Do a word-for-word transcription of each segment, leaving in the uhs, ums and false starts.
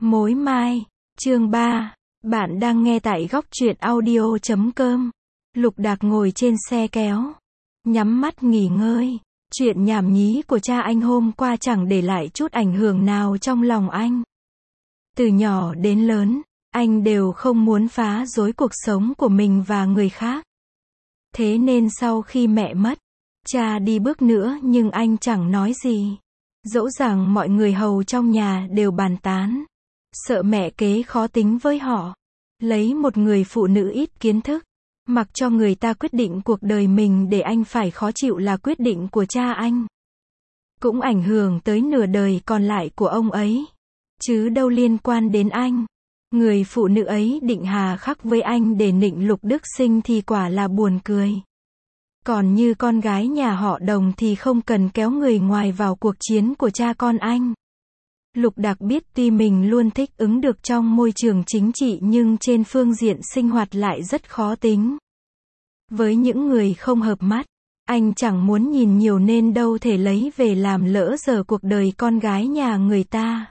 Mối mai, chương ba. Bạn đang nghe tại góc truyện audio chấm com. Lục Đạc ngồi trên xe kéo, nhắm mắt nghỉ ngơi. Chuyện nhảm nhí của cha anh hôm qua chẳng để lại chút ảnh hưởng nào trong lòng anh. Từ nhỏ đến lớn, anh đều không muốn phá rối cuộc sống của mình và người khác. Thế nên sau khi mẹ mất, cha đi bước nữa nhưng anh chẳng nói gì. Dẫu rằng mọi người hầu trong nhà đều bàn tán, sợ mẹ kế khó tính với họ. Lấy một người phụ nữ ít kiến thức, mặc cho người ta quyết định cuộc đời mình để anh phải khó chịu là quyết định của cha anh. Cũng ảnh hưởng tới nửa đời còn lại của ông ấy. Chứ đâu liên quan đến anh. Người phụ nữ ấy định hà khắc với anh để nịnh Lục Đức Sinh thì quả là buồn cười. Còn như con gái nhà họ Đồng thì không cần kéo người ngoài vào cuộc chiến của cha con anh. Lục Đạc biết tuy mình luôn thích ứng được trong môi trường chính trị nhưng trên phương diện sinh hoạt lại rất khó tính. Với những người không hợp mắt, anh chẳng muốn nhìn nhiều nên đâu thể lấy về làm lỡ dở cuộc đời con gái nhà người ta.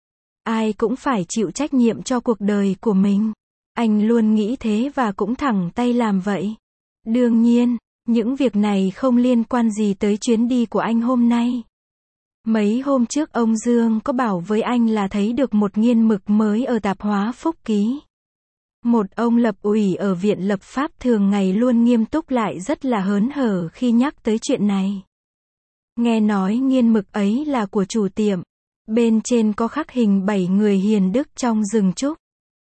Ai cũng phải chịu trách nhiệm cho cuộc đời của mình. Anh luôn nghĩ thế và cũng thẳng tay làm vậy. Đương nhiên, những việc này không liên quan gì tới chuyến đi của anh hôm nay. Mấy hôm trước ông Dương có bảo với anh là thấy được một nghiên mực mới ở tạp hóa Phúc Ký. Một ông lập ủy ở Viện Lập pháp thường ngày luôn nghiêm túc lại rất là hớn hở khi nhắc tới chuyện này. Nghe nói nghiên mực ấy là của chủ tiệm. Bên trên có khắc hình bảy người hiền đức trong rừng trúc.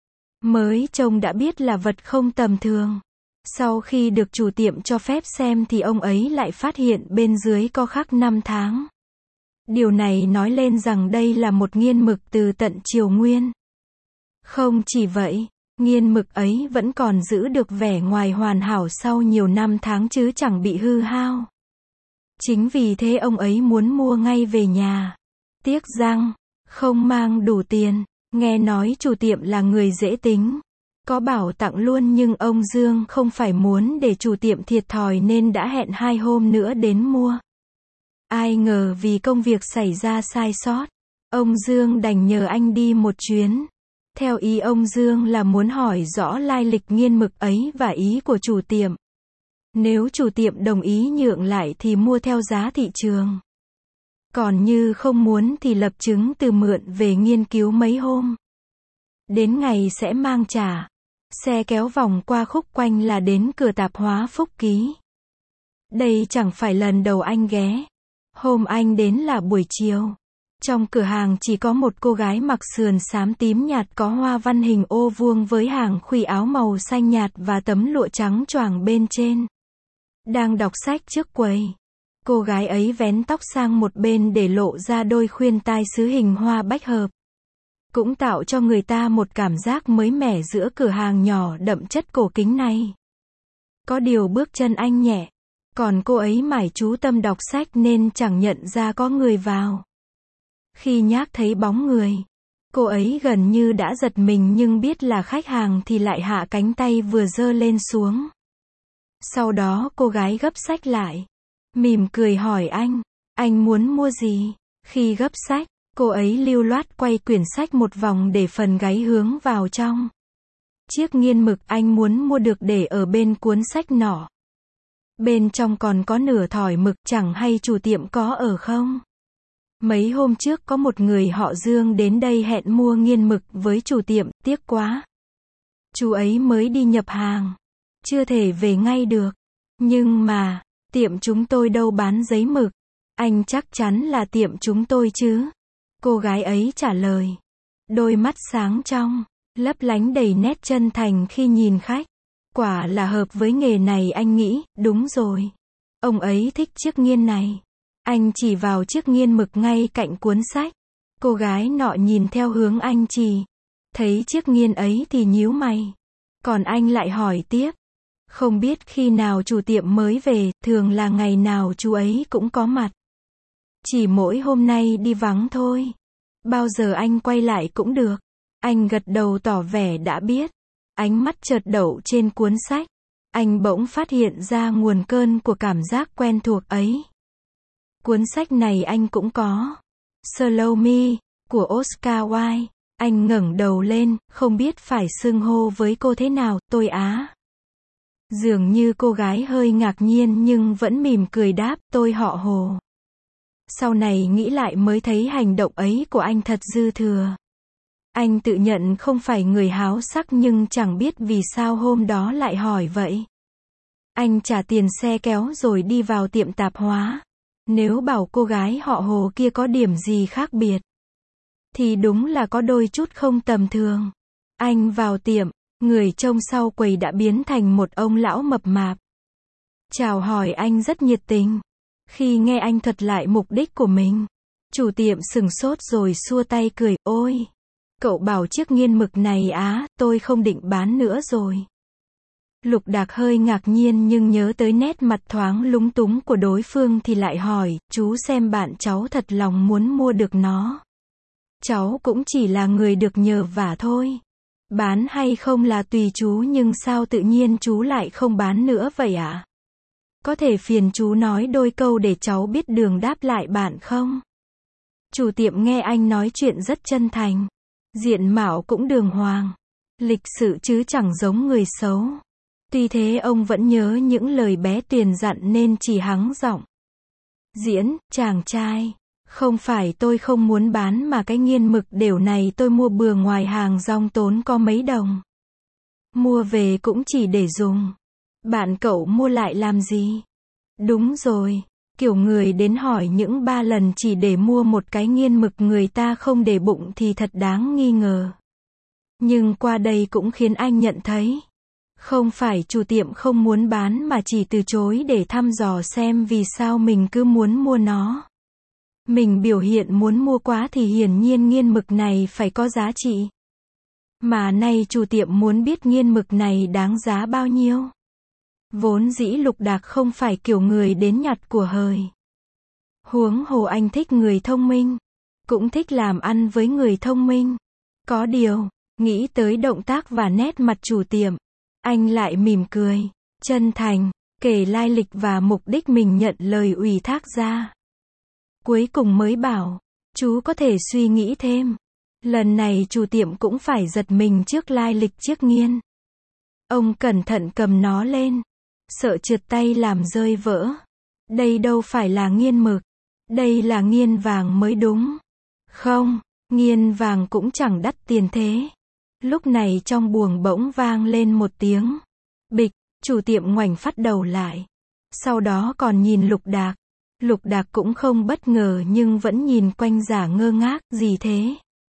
Mới trông đã biết là vật không tầm thường. Sau khi được chủ tiệm cho phép xem thì ông ấy lại phát hiện bên dưới có khắc năm tháng. Điều này nói lên rằng đây là một nghiên mực từ tận Triều Nguyên. Không chỉ vậy, nghiên mực ấy vẫn còn giữ được vẻ ngoài hoàn hảo sau nhiều năm tháng chứ chẳng bị hư hao. Chính vì thế ông ấy muốn mua ngay về nhà. Tiếc rằng, không mang đủ tiền. Nghe nói chủ tiệm là người dễ tính. Có bảo tặng luôn nhưng ông Dương không phải muốn để chủ tiệm thiệt thòi nên đã hẹn hai hôm nữa đến mua. Ai ngờ vì công việc xảy ra sai sót, ông Dương đành nhờ anh đi một chuyến. Theo ý ông Dương là muốn hỏi rõ lai lịch nghiên mực ấy và ý của chủ tiệm. Nếu chủ tiệm đồng ý nhượng lại thì mua theo giá thị trường. Còn như không muốn thì lập chứng từ mượn về nghiên cứu mấy hôm. Đến ngày sẽ mang trả. Xe kéo vòng qua khúc quanh là đến cửa tạp hóa Phúc Ký. Đây chẳng phải lần đầu anh ghé. Hôm anh đến là buổi chiều. Trong cửa hàng chỉ có một cô gái mặc sườn xám tím nhạt có hoa văn hình ô vuông với hàng khuy áo màu xanh nhạt và tấm lụa trắng choàng bên trên. Đang đọc sách trước quầy. Cô gái ấy vén tóc sang một bên để lộ ra đôi khuyên tai sứ hình hoa bách hợp. Cũng tạo cho người ta một cảm giác mới mẻ giữa cửa hàng nhỏ đậm chất cổ kính này. Có điều bước chân anh nhẹ. Còn cô ấy mải chú tâm đọc sách nên chẳng nhận ra có người vào. Khi nhác thấy bóng người, cô ấy gần như đã giật mình nhưng biết là khách hàng thì lại hạ cánh tay vừa giơ lên xuống. Sau đó cô gái gấp sách lại. Mỉm cười hỏi anh, anh muốn mua gì? Khi gấp sách, cô ấy lưu loát quay quyển sách một vòng để phần gáy hướng vào trong. Chiếc nghiên mực anh muốn mua được để ở bên cuốn sách nọ. Bên trong còn có nửa thỏi mực, chẳng hay chủ tiệm có ở không? Mấy hôm trước có một người họ Dương đến đây hẹn mua nghiên mực với chủ tiệm, tiếc quá. Chú ấy mới đi nhập hàng, chưa thể về ngay được. Nhưng mà, tiệm chúng tôi đâu bán giấy mực. Anh chắc chắn là tiệm chúng tôi chứ? Cô gái ấy trả lời. Đôi mắt sáng trong, lấp lánh đầy nét chân thành khi nhìn khách. Quả là hợp với nghề này anh nghĩ, đúng rồi. Ông ấy thích chiếc nghiên này. Anh chỉ vào chiếc nghiên mực ngay cạnh cuốn sách. Cô gái nọ nhìn theo hướng anh chỉ. Thấy chiếc nghiên ấy thì nhíu mày. Còn anh lại hỏi tiếp. Không biết khi nào chủ tiệm mới về, thường là ngày nào chú ấy cũng có mặt. Chỉ mỗi hôm nay đi vắng thôi. Bao giờ anh quay lại cũng được. Anh gật đầu tỏ vẻ đã biết. Ánh mắt chợt đậu trên cuốn sách. Anh bỗng phát hiện ra nguồn cơn của cảm giác quen thuộc ấy. Cuốn sách này anh cũng có. Slow Me, của Oscar Wilde. Anh ngẩng đầu lên, không biết phải xưng hô với cô thế nào, tôi á. Dường như cô gái hơi ngạc nhiên nhưng vẫn mỉm cười đáp, tôi họ Hồ. Sau này nghĩ lại mới thấy hành động ấy của anh thật dư thừa. Anh tự nhận không phải người háo sắc nhưng chẳng biết vì sao hôm đó lại hỏi vậy. Anh trả tiền xe kéo rồi đi vào tiệm tạp hóa. Nếu bảo cô gái họ Hồ kia có điểm gì khác biệt, thì đúng là có đôi chút không tầm thường. Anh vào tiệm, người trông sau quầy đã biến thành một ông lão mập mạp. Chào hỏi anh rất nhiệt tình. Khi nghe anh thuật lại mục đích của mình, chủ tiệm sừng sốt rồi xua tay cười, ôi, cậu bảo chiếc nghiên mực này á, tôi không định bán nữa rồi. Lục Đạc hơi ngạc nhiên nhưng nhớ tới nét mặt thoáng lúng túng của đối phương thì lại hỏi, chú xem bạn cháu thật lòng muốn mua được nó. Cháu cũng chỉ là người được nhờ vả thôi. Bán hay không là tùy chú nhưng sao tự nhiên chú lại không bán nữa vậy ạ? À? Có thể phiền chú nói đôi câu để cháu biết đường đáp lại bạn không? Chủ tiệm nghe anh nói chuyện rất chân thành. Diện mạo cũng đường hoàng. Lịch sự chứ chẳng giống người xấu. Tuy thế ông vẫn nhớ những lời bé Tuyền dặn nên chỉ hắng giọng. Diễn, chàng trai. Không phải tôi không muốn bán mà cái nghiên mực đểu này tôi mua bừa ngoài hàng rong tốn có mấy đồng. Mua về cũng chỉ để dùng. Bạn cậu mua lại làm gì? Đúng rồi. Kiểu người đến hỏi những ba lần chỉ để mua một cái nghiên mực người ta không để bụng thì thật đáng nghi ngờ. Nhưng qua đây cũng khiến anh nhận thấy. Không phải chủ tiệm không muốn bán mà chỉ từ chối để thăm dò xem vì sao mình cứ muốn mua nó. Mình biểu hiện muốn mua quá thì hiển nhiên nghiên mực này phải có giá trị. Mà nay chủ tiệm muốn biết nghiên mực này đáng giá bao nhiêu. Vốn dĩ Lục Đạc không phải kiểu người đến nhặt của hời. Huống hồ anh thích người thông minh. Cũng thích làm ăn với người thông minh. Có điều, nghĩ tới động tác và nét mặt chủ tiệm, anh lại mỉm cười, chân thành, kể lai lịch và mục đích mình nhận lời ủy thác ra. Cuối cùng mới bảo, chú có thể suy nghĩ thêm. Lần này chủ tiệm cũng phải giật mình trước lai lịch chiếc nghiên. Ông cẩn thận cầm nó lên, sợ trượt tay làm rơi vỡ. Đây đâu phải là nghiên mực, đây là nghiên vàng mới đúng. Không, nghiên vàng cũng chẳng đắt tiền thế. Lúc này trong buồng bỗng vang lên một tiếng. Bịch, chủ tiệm ngoảnh phát đầu lại. Sau đó còn nhìn Lục Đạc. Lục Đạc cũng không bất ngờ nhưng vẫn nhìn quanh giả ngơ ngác, gì thế?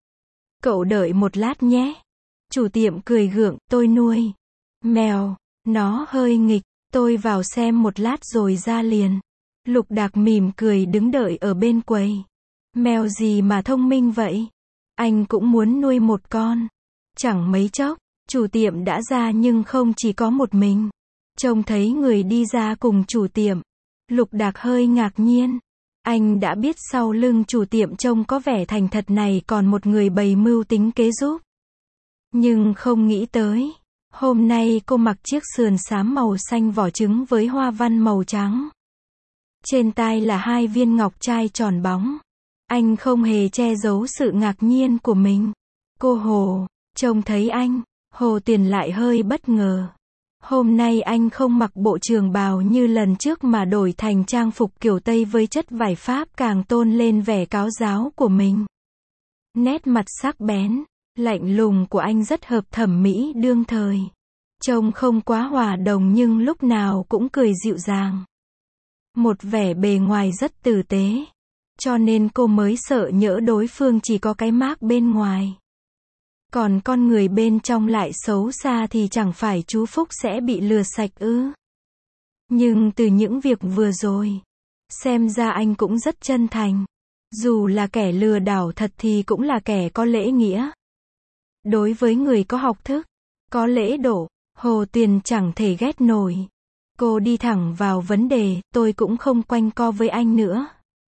Cậu đợi một lát nhé. Chủ tiệm cười gượng, tôi nuôi mèo, nó hơi nghịch, tôi vào xem một lát rồi ra liền. Lục Đạc mỉm cười đứng đợi ở bên quầy. Mèo gì mà thông minh vậy? Anh cũng muốn nuôi một con. Chẳng mấy chốc, chủ tiệm đã ra nhưng không chỉ có một mình. Trông thấy người đi ra cùng chủ tiệm. Lục Đạc hơi ngạc nhiên. Anh đã biết sau lưng chủ tiệm trông có vẻ thành thật này còn một người bày mưu tính kế giúp. Nhưng không nghĩ tới. Hôm nay cô mặc chiếc sườn xám màu xanh vỏ trứng với hoa văn màu trắng. Trên tai là hai viên ngọc trai tròn bóng. Anh không hề che giấu sự ngạc nhiên của mình. Cô Hồ, trông thấy anh, Hồ Tuyền lại hơi bất ngờ. Hôm nay anh không mặc bộ trường bào như lần trước mà đổi thành trang phục kiểu Tây với chất vải Pháp càng tôn lên vẻ cáo giáo của mình. Nét mặt sắc bén, lạnh lùng của anh rất hợp thẩm mỹ đương thời. Trông không quá hòa đồng nhưng lúc nào cũng cười dịu dàng. Một vẻ bề ngoài rất tử tế. Cho nên cô mới sợ nhỡ đối phương chỉ có cái mác bên ngoài. Còn con người bên trong lại xấu xa thì chẳng phải chú Phúc sẽ bị lừa sạch ư? Nhưng từ những việc vừa rồi, xem ra anh cũng rất chân thành. Dù là kẻ lừa đảo thật thì cũng là kẻ có lễ nghĩa. Đối với người có học thức, có lễ độ, Hồ Tuyền chẳng thể ghét nổi. Cô đi thẳng vào vấn đề, tôi cũng không quanh co với anh nữa.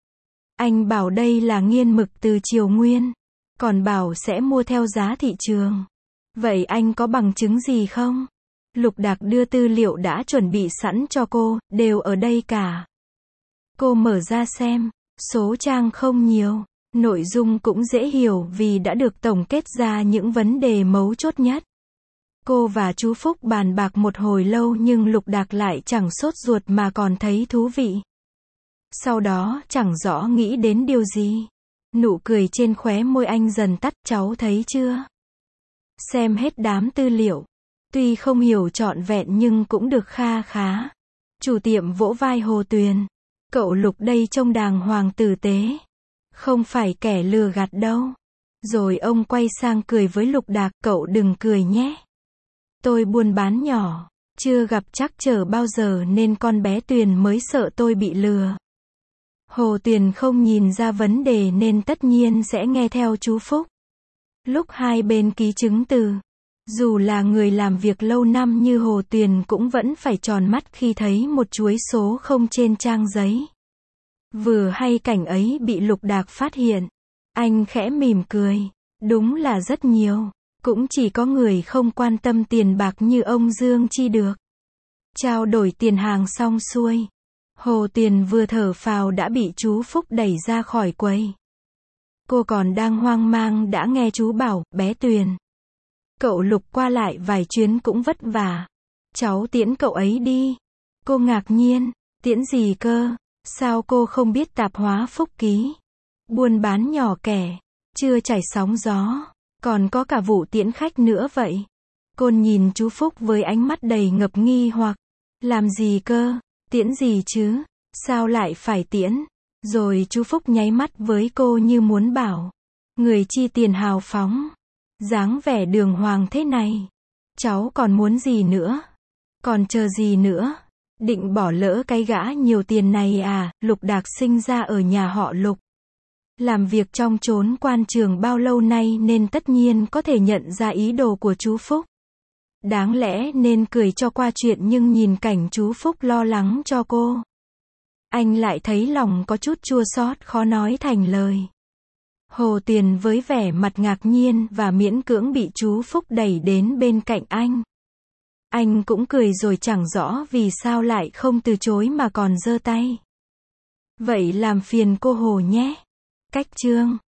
Anh bảo đây là nghiên mực từ Triều Nguyên. Còn bảo sẽ mua theo giá thị trường. Vậy anh có bằng chứng gì không? Lục Đạc đưa tư liệu đã chuẩn bị sẵn cho cô, đều ở đây cả. Cô mở ra xem, số trang không nhiều. Nội dung cũng dễ hiểu vì đã được tổng kết ra những vấn đề mấu chốt nhất. Cô và chú Phúc bàn bạc một hồi lâu nhưng Lục Đạc lại chẳng sốt ruột mà còn thấy thú vị. Sau đó chẳng rõ nghĩ đến điều gì. Nụ cười trên khóe môi anh dần tắt, cháu thấy chưa? Xem hết đám tư liệu. Tuy không hiểu trọn vẹn nhưng cũng được kha khá. Chủ tiệm vỗ vai Hồ Tuyền. Cậu Lục đây trông đàng hoàng tử tế. Không phải kẻ lừa gạt đâu. Rồi ông quay sang cười với Lục Đạc, cậu đừng cười nhé. Tôi buôn bán nhỏ, chưa gặp trắc trở bao giờ nên con bé Tuyền mới sợ tôi bị lừa. Hồ Tuyền không nhìn ra vấn đề nên tất nhiên sẽ nghe theo chú Phúc. Lúc hai bên ký chứng từ, dù là người làm việc lâu năm như Hồ Tuyền cũng vẫn phải tròn mắt khi thấy một chuỗi số không trên trang giấy. Vừa hay cảnh ấy bị Lục Đạc phát hiện. Anh khẽ mỉm cười. Đúng là rất nhiều. Cũng chỉ có người không quan tâm tiền bạc như ông Dương Chi được. Trao đổi tiền hàng xong xuôi. Hồ Tuyền vừa thở phào đã bị chú Phúc đẩy ra khỏi quầy. Cô còn đang hoang mang đã nghe chú bảo, bé Tuyền. Cậu Lục qua lại vài chuyến cũng vất vả. Cháu tiễn cậu ấy đi. Cô ngạc nhiên. Tiễn gì cơ? Sao cô không biết tạp hóa Phúc Ký? Buôn bán nhỏ kẻ. Chưa chảy sóng gió. Còn có cả vụ tiễn khách nữa vậy. Cô nhìn chú Phúc với ánh mắt đầy ngập nghi hoặc. Làm gì cơ? Tiễn gì chứ? Sao lại phải tiễn? Rồi chú Phúc nháy mắt với cô như muốn bảo. Người chi tiền hào phóng. Dáng vẻ đường hoàng thế này. Cháu còn muốn gì nữa? Còn chờ gì nữa? Định bỏ lỡ cái gã nhiều tiền này à? Lục Đạc sinh ra ở nhà họ Lục. Làm việc trong chốn quan trường bao lâu nay nên tất nhiên có thể nhận ra ý đồ của chú Phúc. Đáng lẽ nên cười cho qua chuyện nhưng nhìn cảnh chú Phúc lo lắng cho cô. Anh lại thấy lòng có chút chua xót khó nói thành lời. Hồ Tuyền với vẻ mặt ngạc nhiên và miễn cưỡng bị chú Phúc đẩy đến bên cạnh anh. Anh cũng cười rồi chẳng rõ vì sao lại không từ chối mà còn giơ tay. Vậy làm phiền cô Hồ nhé. Cách chương